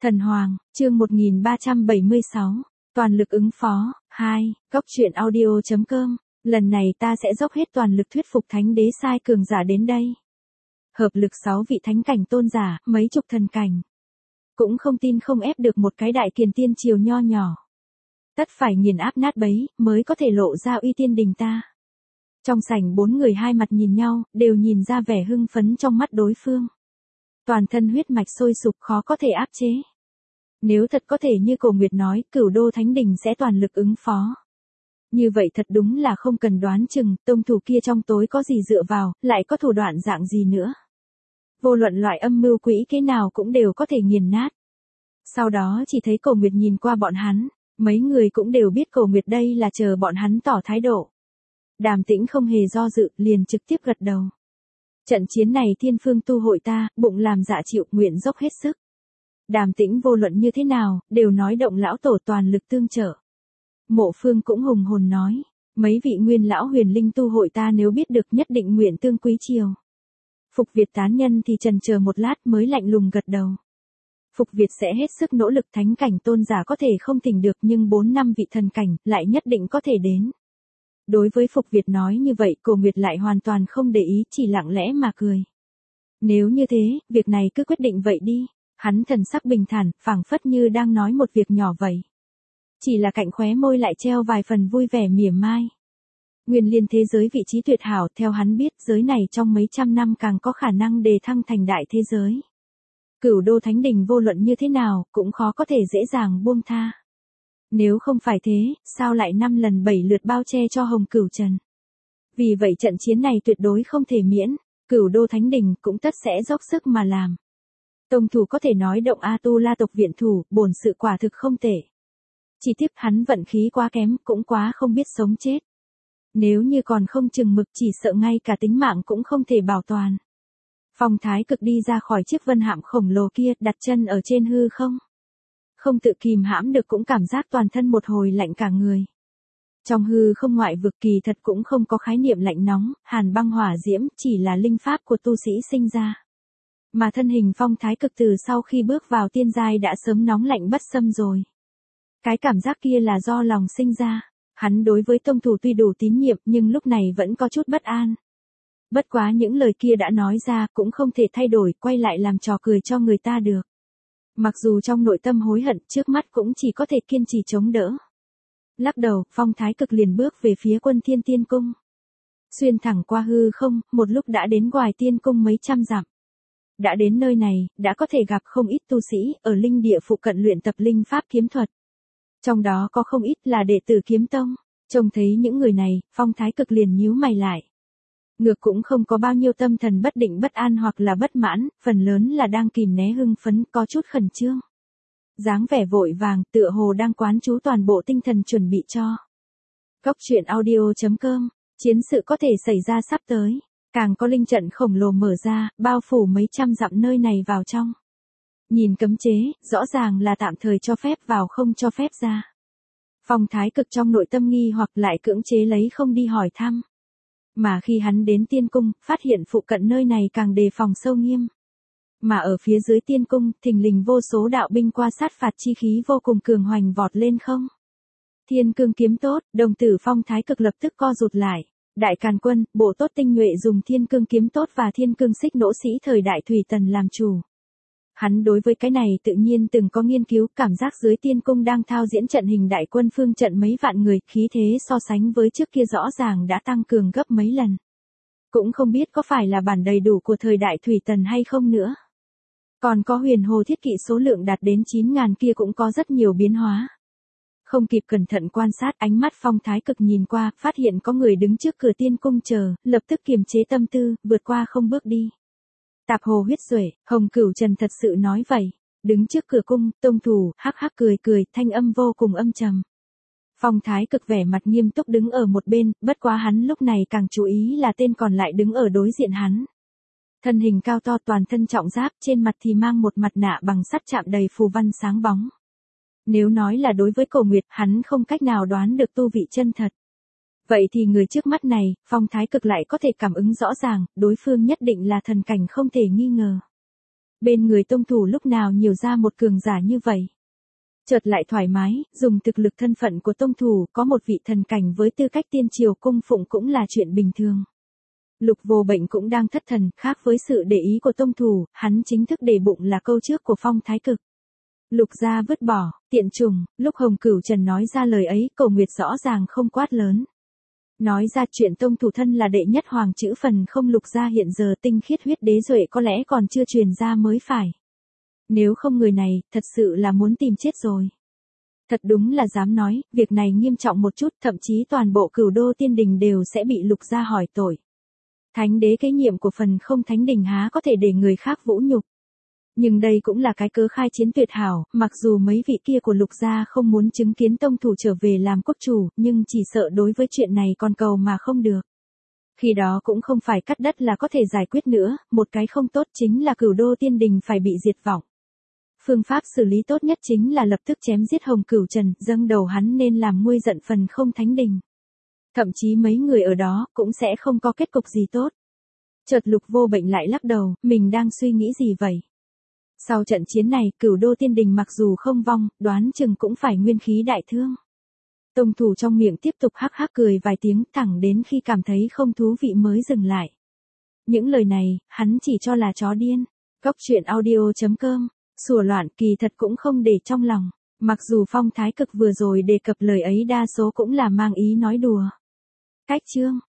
Thần Hoàng, chương 1376, toàn lực ứng phó, 2, góc truyện audio.com, lần này ta sẽ dốc hết toàn lực thuyết phục thánh đế sai cường giả đến đây. Hợp lực 6 vị thánh cảnh tôn giả, mấy chục thần cảnh. Cũng không tin không ép được một cái đại kiền tiên triều nho nhỏ. Tất phải nghiền áp nát bấy, mới có thể lộ ra uy tiên đình ta. Trong sảnh 4 người hai mặt nhìn nhau, đều nhìn ra vẻ hưng phấn trong mắt đối phương. Toàn thân huyết mạch sôi sục khó có thể áp chế. Nếu thật có thể như Cổ Nguyệt nói, Cửu Đô Thánh Đình sẽ toàn lực ứng phó. Như vậy thật đúng là không cần đoán chừng, tông thủ kia trong tối có gì dựa vào, lại có thủ đoạn dạng gì nữa. Vô luận loại âm mưu quỹ kế nào cũng đều có thể nghiền nát. Sau đó chỉ thấy Cổ Nguyệt nhìn qua bọn hắn, mấy người cũng đều biết Cổ Nguyệt đây là chờ bọn hắn tỏ thái độ. Đàm Tĩnh không hề do dự, liền trực tiếp gật đầu. Trận chiến này thiên phương tu hội ta, bụng làm dạ chịu, nguyện dốc hết sức. Đàm Tĩnh vô luận như thế nào, đều nói động lão tổ toàn lực tương trợ. Mộ Phương cũng hùng hồn nói, mấy vị nguyên lão huyền linh tu hội ta nếu biết được nhất định nguyện tương quý chiều. Phục Việt tán nhân thì chần chờ một lát mới lạnh lùng gật đầu. Phục Việt sẽ hết sức nỗ lực, thánh cảnh tôn giả có thể không thỉnh được nhưng 4 năm vị thần cảnh lại nhất định có thể đến. Đối với Phục Việt nói như vậy, Cổ Nguyệt lại hoàn toàn không để ý, chỉ lặng lẽ mà cười. Nếu như thế, việc này cứ quyết định vậy đi. Hắn thần sắc bình thản, phảng phất như đang nói một việc nhỏ vậy. Chỉ là cạnh khóe môi lại treo vài phần vui vẻ mỉa mai. Nguyên liên thế giới vị trí tuyệt hảo, theo hắn biết giới này trong mấy trăm năm càng có khả năng đề thăng thành đại thế giới. Cửu Đô Thánh Đình vô luận như thế nào, cũng khó có thể dễ dàng buông tha. Nếu không phải thế, sao lại 5 lần 7 lượt bao che cho Hồng Cửu Trần. Vì vậy trận chiến này tuyệt đối không thể miễn, Cửu Đô Thánh Đình cũng tất sẽ dốc sức mà làm. Tông thủ có thể nói động A Tu La tộc viện thủ, bổn sự quả thực không tệ. Chỉ tiếc hắn vận khí quá kém, cũng quá không biết sống chết. Nếu như còn không chừng mực chỉ sợ ngay cả tính mạng cũng không thể bảo toàn. Phong Thái Cực đi ra khỏi chiếc vân hạm khổng lồ kia, đặt chân ở trên hư không. Không tự kìm hãm được cũng cảm giác toàn thân một hồi lạnh cả người. Trong hư không ngoại vực kỳ thật cũng không có khái niệm lạnh nóng, hàn băng hỏa diễm, chỉ là linh pháp của tu sĩ sinh ra. Mà thân hình Phong Thái Cực từ sau khi bước vào tiên giai đã sớm nóng lạnh bất xâm rồi. Cái cảm giác kia là do lòng sinh ra. Hắn đối với tông thủ tuy đủ tín nhiệm nhưng lúc này vẫn có chút bất an. Bất quá những lời kia đã nói ra cũng không thể thay đổi, quay lại làm trò cười cho người ta được. Mặc dù trong nội tâm hối hận, trước mắt cũng chỉ có thể kiên trì chống đỡ. Lắc đầu, Phong Thái Cực liền bước về phía Quân Thiên Tiên Cung. Xuyên thẳng qua hư không, một lúc đã đến ngoài tiên cung mấy trăm dặm. Đã đến nơi này, đã có thể gặp không ít tu sĩ ở linh địa phụ cận luyện tập linh pháp kiếm thuật. Trong đó có không ít là đệ tử kiếm tông. Trông thấy những người này, Phong Thái Cực liền nhíu mày lại. Ngược cũng không có bao nhiêu tâm thần bất định bất an hoặc là bất mãn, phần lớn là đang kìm né hưng phấn, có chút khẩn trương. Dáng vẻ vội vàng, tựa hồ đang quán trú toàn bộ tinh thần chuẩn bị cho. Góc truyện audio.com, chiến sự có thể xảy ra sắp tới. Càng có linh trận khổng lồ mở ra, bao phủ mấy trăm dặm nơi này vào trong. Nhìn cấm chế, rõ ràng là tạm thời cho phép vào không cho phép ra. Phong Thái Cực trong nội tâm nghi hoặc lại cưỡng chế lấy không đi hỏi thăm. Mà khi hắn đến tiên cung, phát hiện phụ cận nơi này càng đề phòng sâu nghiêm. Mà ở phía dưới tiên cung, thình lình vô số đạo binh qua sát phạt chi khí vô cùng cường hoành vọt lên không. Thiên cương kiếm tốt, đồng tử Phong Thái Cực lập tức co rụt lại. Đại Càn Quân, bộ tốt tinh nhuệ dùng thiên cương kiếm tốt và thiên cương xích nỗ sĩ thời đại Thủy Tần làm chủ. Hắn đối với cái này tự nhiên từng có nghiên cứu, cảm giác dưới tiên cung đang thao diễn trận hình đại quân phương trận mấy vạn người, khí thế so sánh với trước kia rõ ràng đã tăng cường gấp mấy lần. Cũng không biết có phải là bản đầy đủ của thời đại Thủy Tần hay không nữa. Còn có huyền hồ thiết kỵ số lượng đạt đến 9.000 kia cũng có rất nhiều biến hóa. Không kịp cẩn thận quan sát, ánh mắt Phong Thái Cực nhìn qua, phát hiện có người đứng trước cửa tiên cung chờ, lập tức kiềm chế tâm tư, vượt qua không bước đi. Tạp hồ huyết duệ, Hồng Cửu Trần thật sự nói vậy. Đứng trước cửa cung, tông thủ, hắc hắc cười cười, thanh âm vô cùng âm trầm. Phong Thái Cực vẻ mặt nghiêm túc đứng ở một bên, bất quá hắn lúc này càng chú ý là tên còn lại đứng ở đối diện hắn. Thân hình cao to, toàn thân trọng giáp, trên mặt thì mang một mặt nạ bằng sắt chạm đầy phù văn sáng bóng. Nếu nói là đối với Cổ Nguyệt, hắn không cách nào đoán được tu vị chân thật. Vậy thì người trước mắt này, Phong Thái Cực lại có thể cảm ứng rõ ràng, đối phương nhất định là thần cảnh không thể nghi ngờ. Bên người tông thủ lúc nào nhiều ra một cường giả như vậy. Chợt lại thoải mái, dùng thực lực thân phận của tông thủ, có một vị thần cảnh với tư cách tiên triều cung phụng cũng là chuyện bình thường. Lục Vô Bệnh cũng đang thất thần, khác với sự để ý của tông thủ, hắn chính thức để bụng là câu trước của Phong Thái Cực. Lục gia vứt bỏ, tiện trùng, lúc Hồng Cửu Trần nói ra lời ấy, Cổ Nguyệt rõ ràng không quát lớn. Nói ra chuyện tông thủ thân là đệ nhất hoàng chữ phần không Lục gia hiện giờ tinh khiết huyết đế duệ có lẽ còn chưa truyền ra mới phải. Nếu không người này, thật sự là muốn tìm chết rồi. Thật đúng là dám nói, việc này nghiêm trọng một chút, thậm chí toàn bộ Cửu Đô Tiên Đình đều sẽ bị Lục gia hỏi tội. Thánh đế kế nhiệm của phần không thánh đình há có thể để người khác vũ nhục. Nhưng đây cũng là cái cớ khai chiến tuyệt hảo, mặc dù mấy vị kia của Lục gia không muốn chứng kiến tông thủ trở về làm quốc chủ, nhưng chỉ sợ đối với chuyện này còn cầu mà không được. Khi đó cũng không phải cắt đất là có thể giải quyết nữa, một cái không tốt chính là Cửu Đô Tiên Đình phải bị diệt vong. Phương pháp xử lý tốt nhất chính là lập tức chém giết Hồng Cửu Trần, dâng đầu hắn nên làm nguôi giận phần không thánh đình. Thậm chí mấy người ở đó cũng sẽ không có kết cục gì tốt. Chợt Lục Vô Bệnh lại lắc đầu, mình đang suy nghĩ gì vậy? Sau trận chiến này, Cửu Đô Tiên Đình mặc dù không vong, đoán chừng cũng phải nguyên khí đại thương. Tông thủ trong miệng tiếp tục hắc hắc cười vài tiếng, thẳng đến khi cảm thấy không thú vị mới dừng lại. Những lời này, hắn chỉ cho là chó điên. Cốc truyện audio.com, sủa loạn kỳ thật cũng không để trong lòng. Mặc dù Phong Thái Cực vừa rồi đề cập lời ấy đa số cũng là mang ý nói đùa. Cách chương